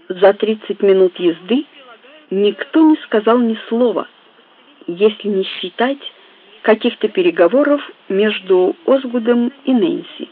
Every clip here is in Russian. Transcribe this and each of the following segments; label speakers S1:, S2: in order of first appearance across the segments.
S1: За 30 минут езды никто не сказал ни слова, если не считать каких-то переговоров между Озгудом и Нэнси.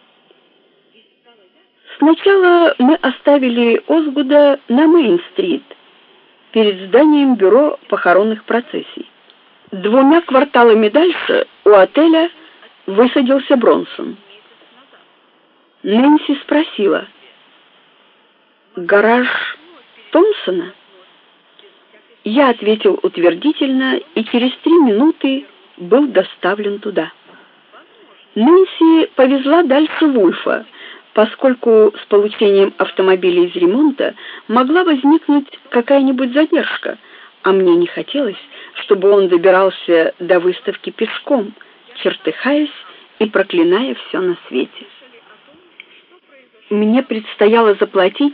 S1: Сначала мы оставили Озгуда на Мейн-стрит, перед зданием бюро похоронных процессий. 2 кварталами дальше у отеля высадился Бронсон. Нэнси спросила: «Гараж Томпсона?» Я ответил утвердительно и через 3 минуты был доставлен туда. Нэнси повезла дальше Вульфа, поскольку с получением автомобиля из ремонта могла возникнуть какая-нибудь задержка, а мне не хотелось, чтобы он добирался до выставки пешком, чертыхаясь и проклиная все на свете. Мне предстояло заплатить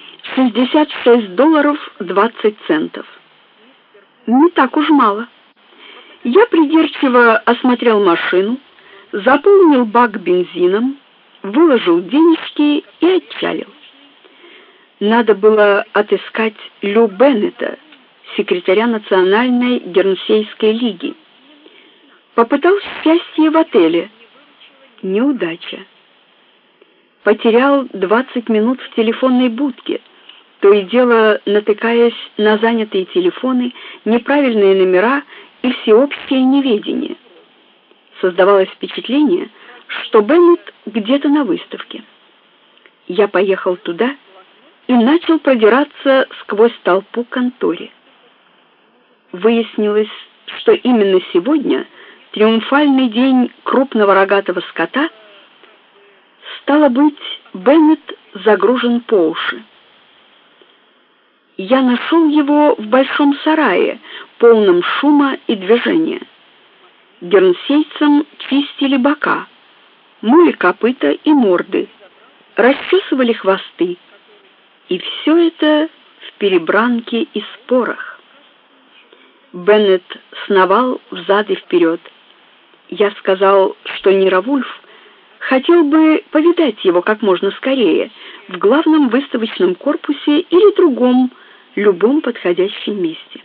S1: $66.20. Не так уж мало. Я придирчиво осмотрел машину, заполнил бак бензином, выложил денежки и отчалил. Надо было отыскать Лю Беннета, секретаря Национальной Гернсейской лиги. Попытался счастье в отеле. Неудача. Потерял 20 минут в телефонной будке, то и дело натыкаясь на занятые телефоны, неправильные номера и всеобщее неведение. Создавалось впечатление, что Беннет где-то на выставке. Я поехал туда и начал продираться сквозь толпу к конторе. Выяснилось, что именно сегодня, триумфальный день крупного рогатого скота, стало быть, Беннет загружен по уши. Я нашел его в большом сарае, полном шума и движения. Гернсейцам чистили бока, мыли копыта и морды, расчесывали хвосты, и все это в перебранке и спорах. Беннет сновал взад и вперед. Я сказал, что Нира Вульф хотел бы повидать его как можно скорее в главном выставочном корпусе или другом, любом подходящем месте.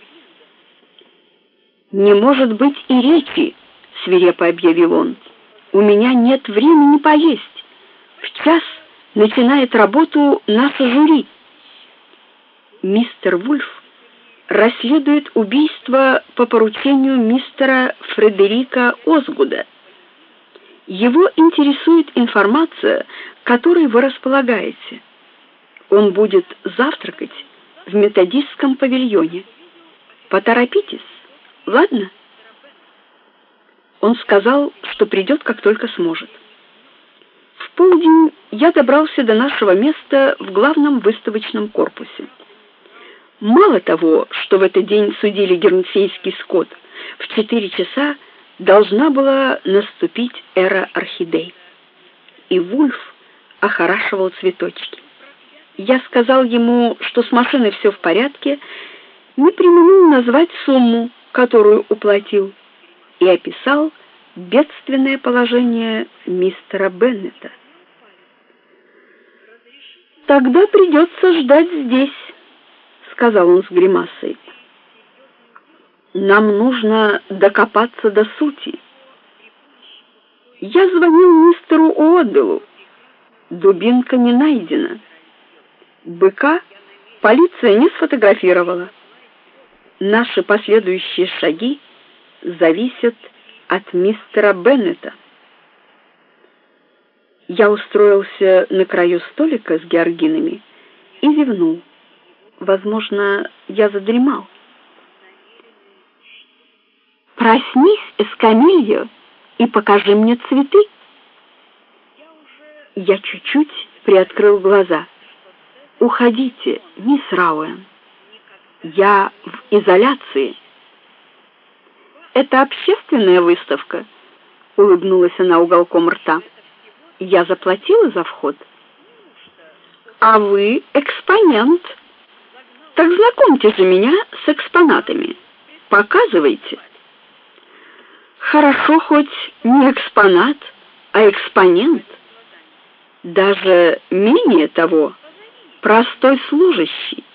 S1: «Не может быть и речи», — свирепо объявил он. «У меня нет времени поесть. В час начинает работу наше жюри. Мистер Вульф расследует убийство по поручению мистера Фредерика Озгуда. Его интересует информация, которой вы располагаете. Он будет завтракать в методистском павильоне. Поторопитесь, ладно?» Он сказал, что придет, как только сможет. В полдень я добрался до нашего места в главном выставочном корпусе. Мало того, что в этот день судили гернсейский скот, в 4 часа должна была наступить эра орхидей. И Вульф охорашивал цветочки. Я сказал ему, что с машиной все в порядке, не преминул назвать сумму, которую уплатил, и описал бедственное положение мистера Беннета. «Тогда придется ждать здесь», — сказал он с гримасой. «Нам нужно докопаться до сути. Я звонил мистеру Уодделу. Дубинка не найдена. Быка полиция не сфотографировала. Наши последующие шаги зависят от мистера Беннета». Я устроился на краю столика с георгинами и зевнул. Возможно, я задремал. «Проснись, Эскамильо, и покажи мне цветы». Я чуть-чуть приоткрыл глаза. «Уходите, мисс Рауэн. Я в изоляции». «Это общественная выставка?» — улыбнулась она уголком рта. «Я заплатила за вход». «А вы экспонент. Так знакомьте же меня с экспонатами. Показывайте». «Хорошо, хоть не экспонат, а экспонент. Даже менее того. простой служащий,